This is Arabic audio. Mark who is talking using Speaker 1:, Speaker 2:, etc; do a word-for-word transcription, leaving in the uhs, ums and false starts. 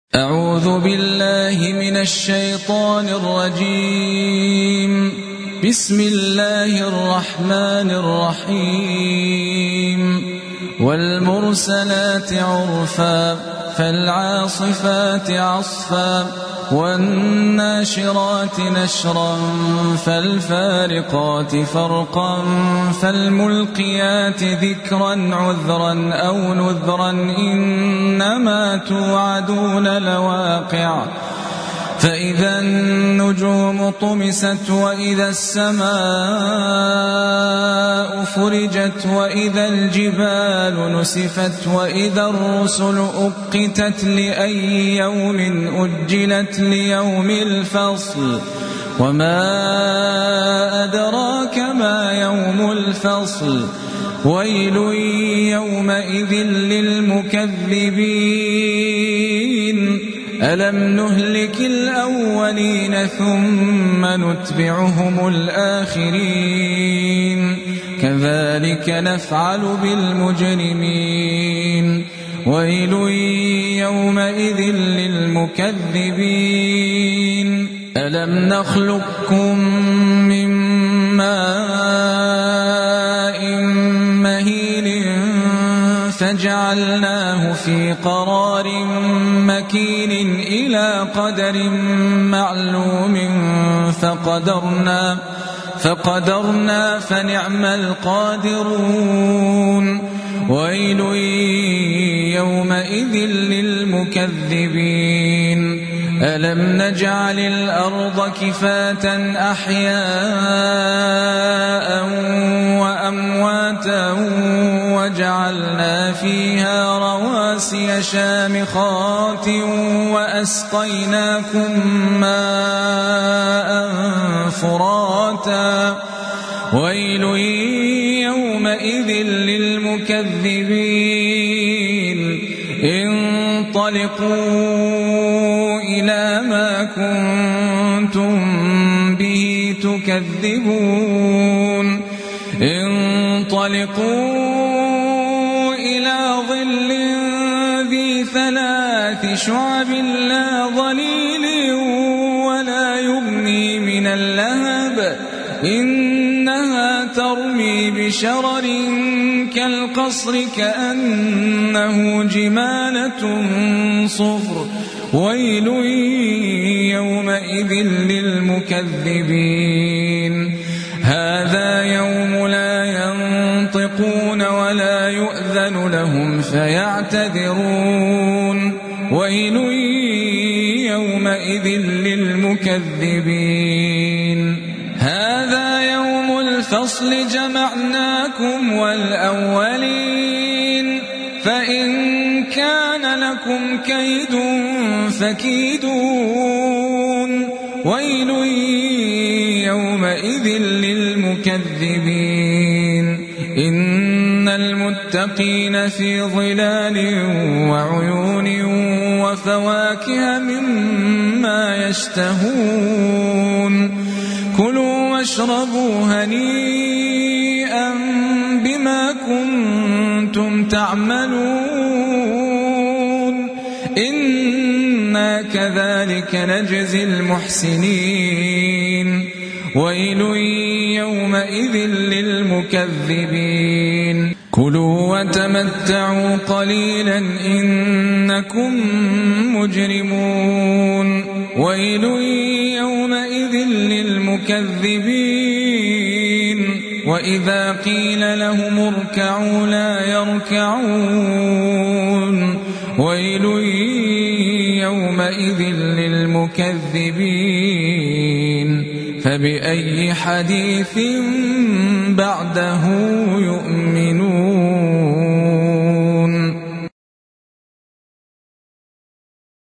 Speaker 1: أعوذ بالله من الشيطان الرجيم. بسم الله الرحمن الرحيم. والمرسلات عرفا فالعاصفات عصفا والناشرات نشرا فالفارقات فرقا فالملقيات ذكرا عذرا أو نذرا إنما توعدون لواقع فإذا النجوم طمست وإذا السماء فرجت وإذا الجبال نسفت وإذا الرسل أقتت لأي يوم أجلت ليوم الفصل وما أدراك ما يوم الفصل ويل يومئذ للمكذبين ألم نهلك الأولين ثم نتبعهم الآخرين كذلك نفعل بالمجرمين ويل يومئذ للمكذبين ألم نخلقكم من ماء مهين فجعلناه في قرار مكين إلى قدر معلوم فقدرنا فقدرنا فنعم القادرون ويل يومئذ للمكذبين ألم نجعل الأرض كفاة أحياء وأمواتا وجعلنا فيها رواسي شامخات وأسقيناكم ماء فراتا ويل يومئذ للمكذبين انطلقوا إلى ما كنتم به تكذبون انطلقوا إلى ظل ذي ثلاث شعب لا ظليل ولا يغني من اللهب إنها ترمي بشرر كالقصر كأنه جمالة صفر ويل يومئذ للمكذبين هذا يوم لا ينطقون ولا يؤذن لهم فيعتذرون ويل يومئذ للمكذبين هذا يوم الفصل جمعناكم والأولين فإن كان لكم كيد فكيدون ويل يومئذ للمكذبين إن المتقين في ظلال وعيون وفواكه مما يشتهون كلوا واشربوا هنيئا بما كنتم تعملون إنا كذلك نجزي المحسنين ويل يومئذ للمكذبين كلوا وتمتعوا قليلا إنكم مجرمون ويل يومئذ للمكذبين وإذا قيل لهم اركعوا لا يركعون ويل يومئذ للمكذبين فبأي حديث بعده يؤمنون